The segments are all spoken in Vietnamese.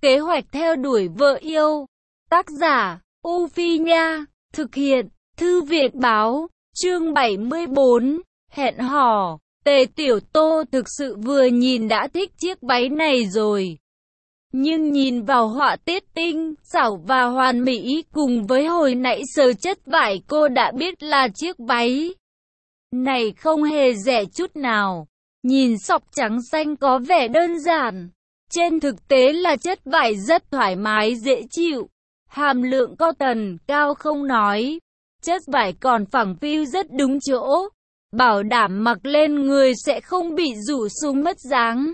Kế hoạch theo đuổi vợ yêu. Tác giả, U Phi Nha. Thực hiện, Thư viện Báo. Chương 74. Hẹn hò. Tề Tiểu Tô thực sự vừa nhìn đã thích chiếc váy này rồi. Nhưng nhìn vào họa tiết tinh, xảo và hoàn mỹ cùng với hồi nãy sờ chất vải cô đã biết là chiếc váy này không hề rẻ chút nào. Nhìn sọc trắng xanh có vẻ đơn giản. Trên thực tế là chất vải rất thoải mái dễ chịu. Hàm lượng cotton cao không nói. Chất vải còn phẳng phiu rất đúng chỗ. Bảo đảm mặc lên người sẽ không bị rủ xuống mất dáng.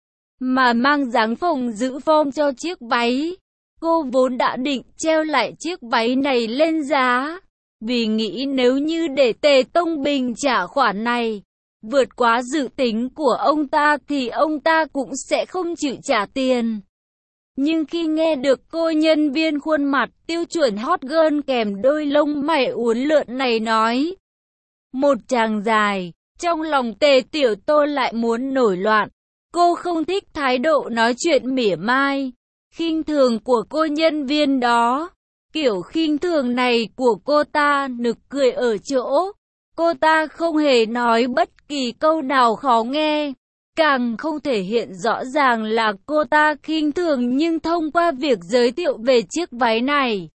Mà mang dáng phồng giữ form cho chiếc váy. Cô vốn đã định treo lại chiếc váy này lên giá. Vì nghĩ nếu như để Tề Tông Bình trả khoản này vượt quá dự tính của ông ta thì ông ta cũng sẽ không chịu trả tiền. Nhưng khi nghe được cô nhân viên khuôn mặt tiêu chuẩn hot girl kèm đôi lông mày uốn lượn này nói một tràng dài, trong lòng Tề Tiểu Tô lại muốn nổi loạn. Cô không thích thái độ nói chuyện mỉa mai, khinh thường của cô nhân viên đó. Kiểu khinh thường này của cô ta nực cười ở chỗ cô ta không hề nói bất kỳ câu nào khó nghe, càng không thể hiện rõ ràng là cô ta khinh thường, nhưng thông qua việc giới thiệu về chiếc váy này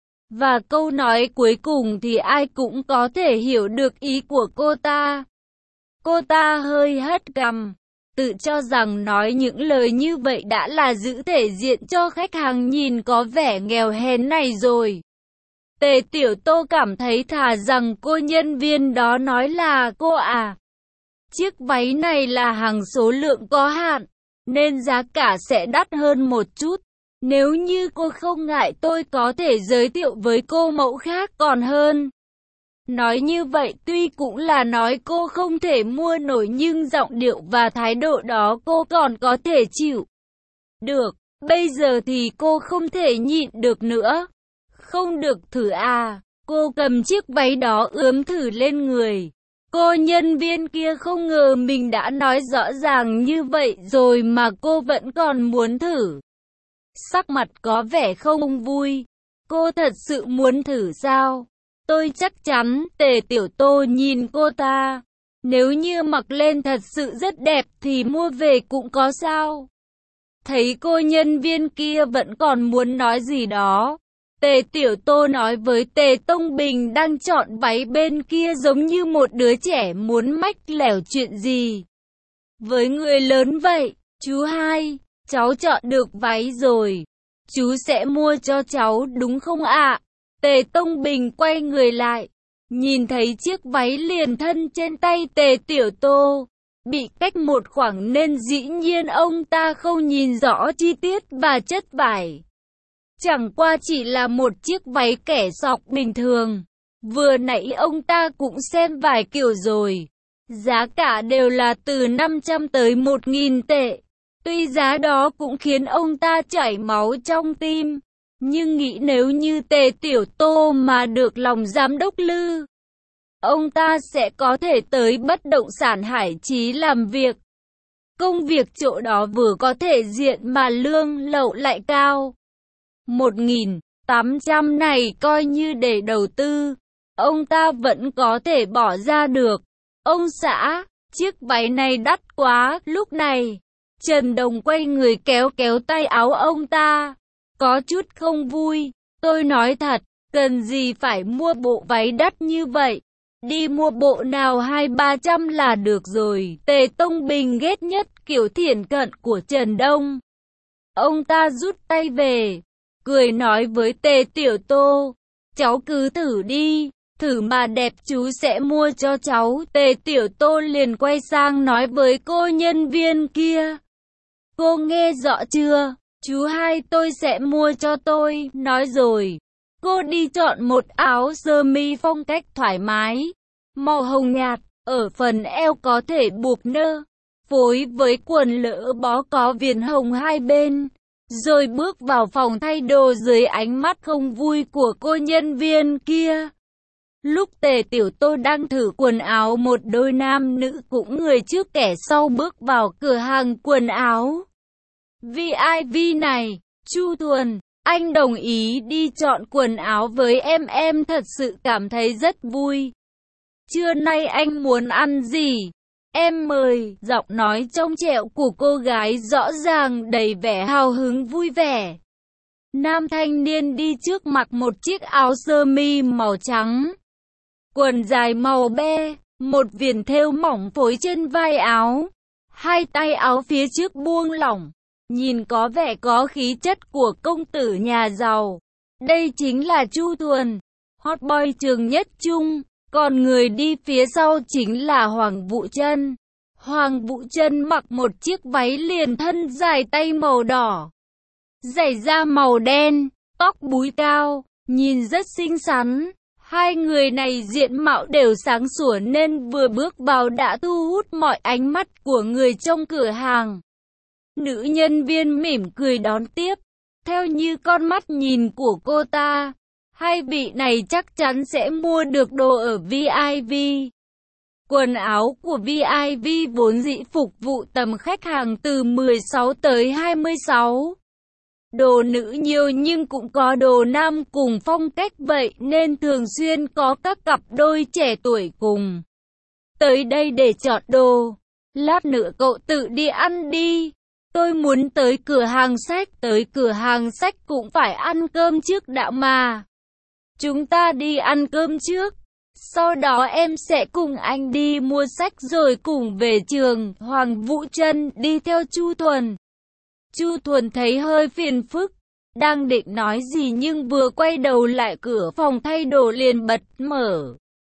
và câu nói cuối cùng thì ai cũng có thể hiểu được ý của cô ta. Cô ta hơi hất cằm, tự cho rằng nói những lời như vậy đã là giữ thể diện cho khách hàng nhìn có vẻ nghèo hèn này rồi. Tề Tiểu Tô cảm thấy thà rằng cô nhân viên đó nói là cô à. Chiếc váy này là hàng số lượng có hạn, nên giá cả sẽ đắt hơn một chút. Nếu như cô không ngại tôi có thể giới thiệu với cô mẫu khác còn hơn. Nói như vậy tuy cũng là nói cô không thể mua nổi, nhưng giọng điệu và thái độ đó cô còn có thể chịu được. Bây giờ thì cô không thể nhịn được nữa. Không được thử à? Cô cầm chiếc váy đó ướm thử lên người. Cô nhân viên kia không ngờ mình đã nói rõ ràng như vậy rồi mà cô vẫn còn muốn thử. Sắc mặt có vẻ không vui. Cô thật sự muốn thử sao? Tôi chắc chắn. Tề Tiểu Tô nhìn cô ta. Nếu như mặc lên thật sự rất đẹp thì mua về cũng có sao? Thấy cô nhân viên kia vẫn còn muốn nói gì đó, Tề Tiểu Tô nói với Tề Tông Bình đang chọn váy bên kia giống như một đứa trẻ muốn mách lẻo chuyện gì với người lớn vậy. Chú hai, cháu chọn được váy rồi. Chú sẽ mua cho cháu đúng không ạ? Tề Tông Bình quay người lại, nhìn thấy chiếc váy liền thân trên tay Tề Tiểu Tô. Bị cách một khoảng nên dĩ nhiên ông ta không nhìn rõ chi tiết và chất vải. Chẳng qua chỉ là một chiếc váy kẻ sọc bình thường. Vừa nãy ông ta cũng xem vài kiểu rồi. Giá cả đều là từ 500 tới 1.000 tệ. Tuy giá đó cũng khiến ông ta chảy máu trong tim. Nhưng nghĩ nếu như Tề Tiểu Tô mà được lòng giám đốc Lư, ông ta sẽ có thể tới bất động sản Hải Chí làm việc. Công việc chỗ đó vừa có thể diện mà lương lậu lại cao. 1.800 này coi như để đầu tư, ông ta vẫn có thể bỏ ra được. Ông xã, chiếc váy này đắt quá. Lúc này, Trần Đồng quay người kéo kéo tay áo ông ta, có chút không vui. Tôi nói thật, cần gì phải mua bộ váy đắt như vậy? Đi mua bộ nào 200-300 là được rồi. Tề Tông Bình ghét nhất kiểu thiển cận của Trần Đông. Ông ta rút tay về, cười nói với Tề Tiểu Tô, cháu cứ thử đi, thử mà đẹp chú sẽ mua cho cháu. Tề Tiểu Tô liền quay sang nói với cô nhân viên kia, cô nghe rõ chưa? Chú hai tôi sẽ mua cho tôi. Nói rồi, cô đi chọn một áo sơ mi phong cách thoải mái, màu hồng nhạt, ở phần eo có thể buộc nơ, phối với quần lỡ bó có viền hồng hai bên. Rồi bước vào phòng thay đồ dưới ánh mắt không vui của cô nhân viên kia. Lúc Tề Tiểu Tô đang thử quần áo, một đôi nam nữ cũng người trước kẻ sau bước vào cửa hàng quần áo VIP này. Chu Thuần, anh đồng ý đi chọn quần áo với em thật sự cảm thấy rất vui. Trưa nay anh muốn ăn gì? Em mời, giọng nói trong trẻo của cô gái rõ ràng đầy vẻ hào hứng vui vẻ. Nam thanh niên đi trước mặc một chiếc áo sơ mi màu trắng, quần dài màu be, một viền thêu mỏng phối trên vai áo, hai tay áo phía trước buông lỏng, nhìn có vẻ có khí chất của công tử nhà giàu. Đây chính là Chu Thuần, hot boy trường nhất trung, còn người đi phía sau chính là Hoàng Vũ Trân. Hoàng Vũ Trân mặc một chiếc váy liền thân dài tay màu đỏ, giày da màu đen, tóc búi cao, nhìn rất xinh xắn. Hai người này diện mạo đều sáng sủa nên vừa bước vào đã thu hút mọi ánh mắt của người trong cửa hàng. Nữ nhân viên mỉm cười đón tiếp, theo như con mắt nhìn của cô ta, hai vị này chắc chắn sẽ mua được đồ ở VIP. Quần áo của VIP vốn dĩ phục vụ tầm khách hàng từ 16 tới 26. Đồ nữ nhiều nhưng cũng có đồ nam cùng phong cách vậy nên thường xuyên có các cặp đôi trẻ tuổi cùng tới đây để chọn đồ. Lát nữa cậu tự đi ăn đi. Tôi muốn tới cửa hàng sách. Tới cửa hàng sách cũng phải ăn cơm trước đã mà. Chúng ta đi ăn cơm trước. Sau đó em sẽ cùng anh đi mua sách rồi cùng về trường. Hoàng Vũ Trân đi theo Chu Thuần. Chu Thuần thấy hơi phiền phức, đang định nói gì nhưng vừa quay đầu lại cửa phòng thay đồ liền bật mở.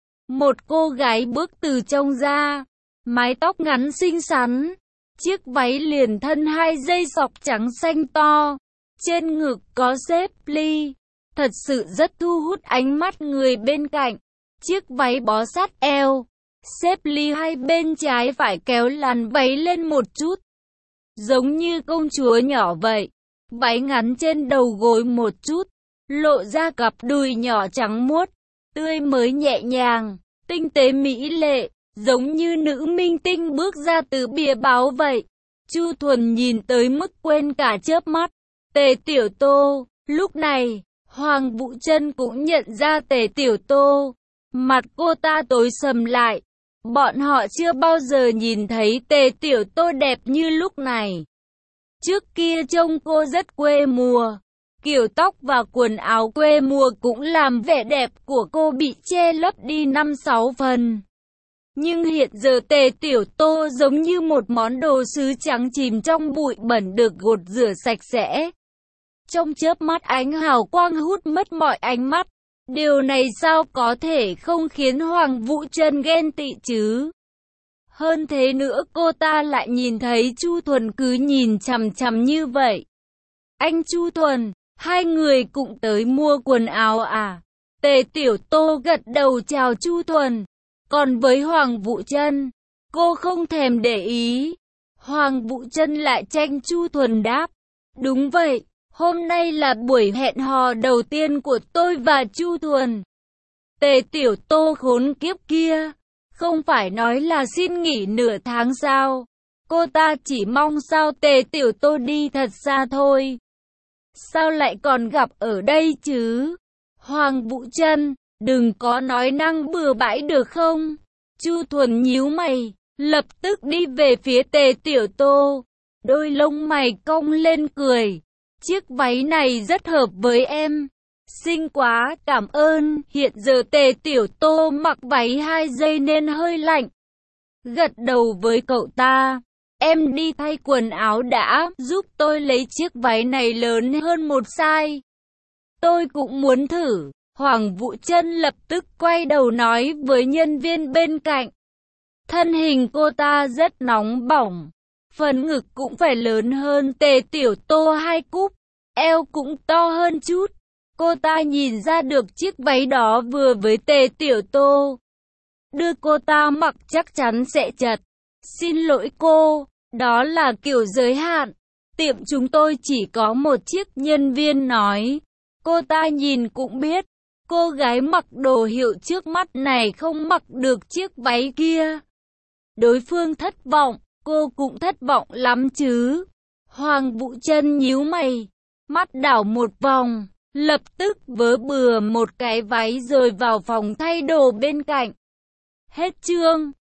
Một cô gái bước từ trong ra, mái tóc ngắn xinh xắn, chiếc váy liền thân hai dây sọc trắng xanh to, trên ngực có xếp ly, thật sự rất thu hút ánh mắt người bên cạnh. Chiếc váy bó sát eo, xếp ly hai bên trái phải kéo làn váy lên một chút, giống như công chúa nhỏ vậy. Váy ngắn trên đầu gối một chút, lộ ra cặp đùi nhỏ trắng muốt, tươi mới nhẹ nhàng, tinh tế mỹ lệ, giống như nữ minh tinh bước ra từ bìa báo vậy. Chu Thuần nhìn tới mức quên cả chớp mắt. Tề Tiểu Tô, lúc này, Hoàng Vũ Trân cũng nhận ra Tề Tiểu Tô. Mặt cô ta tối sầm lại. Bọn họ chưa bao giờ nhìn thấy Tề Tiểu Tô đẹp như lúc này. Trước kia trông cô rất quê mùa. Kiểu tóc và quần áo quê mùa cũng làm vẻ đẹp của cô bị che lấp đi 5-6 phần. Nhưng hiện giờ Tề Tiểu Tô giống như một món đồ sứ trắng chìm trong bụi bẩn được gột rửa sạch sẽ. Trong chớp mắt ánh hào quang hút mất mọi ánh mắt. Điều này sao có thể không khiến Hoàng Vũ Trân ghen tị chứ? Hơn thế nữa cô ta lại nhìn thấy Chu Thuần cứ nhìn chằm chằm như vậy. Anh Chu Thuần, hai người cũng tới mua quần áo à? Tề Tiểu Tô gật đầu chào Chu Thuần. Còn với Hoàng Vũ Trân, cô không thèm để ý. Hoàng Vũ Trân lại tranh Chu Thuần đáp. Đúng vậy, hôm nay là buổi hẹn hò đầu tiên của tôi và Chu Thuần. Tề Tiểu Tô khốn kiếp kia, không phải nói là xin nghỉ nửa tháng sao? Cô ta chỉ mong sao Tề Tiểu Tô đi thật xa thôi. Sao lại còn gặp ở đây chứ? Hoàng Vũ Trân, đừng có nói năng bừa bãi được không? Chu Thuần nhíu mày, lập tức đi về phía Tề Tiểu Tô. Đôi lông mày cong lên cười. Chiếc váy này rất hợp với em. Xinh quá, cảm ơn. Hiện giờ Tề Tiểu Tô mặc váy 2 giây nên hơi lạnh. Gật đầu với cậu ta. Em đi thay quần áo đã, giúp tôi lấy chiếc váy này lớn hơn một size. Tôi cũng muốn thử. Hoàng Vũ Trân lập tức quay đầu nói với nhân viên bên cạnh. Thân hình cô ta rất nóng bỏng. Phần ngực cũng phải lớn hơn Tề Tiểu Tô 2 cúp. Eo cũng to hơn chút. Cô ta nhìn ra được chiếc váy đó vừa với Tề Tiểu Tô. Đưa cô ta mặc chắc chắn sẽ chật. Xin lỗi cô, đó là kiểu giới hạn. Tiệm chúng tôi chỉ có một chiếc, nhân viên nói. Cô ta nhìn cũng biết. Cô gái mặc đồ hiệu trước mắt này không mặc được chiếc váy kia. Đối phương thất vọng, cô cũng thất vọng lắm chứ. Hoàng Vũ Trân nhíu mày. mắt đảo một vòng, lập tức vớ bừa một cái váy rồi vào phòng thay đồ bên cạnh. Hết chương.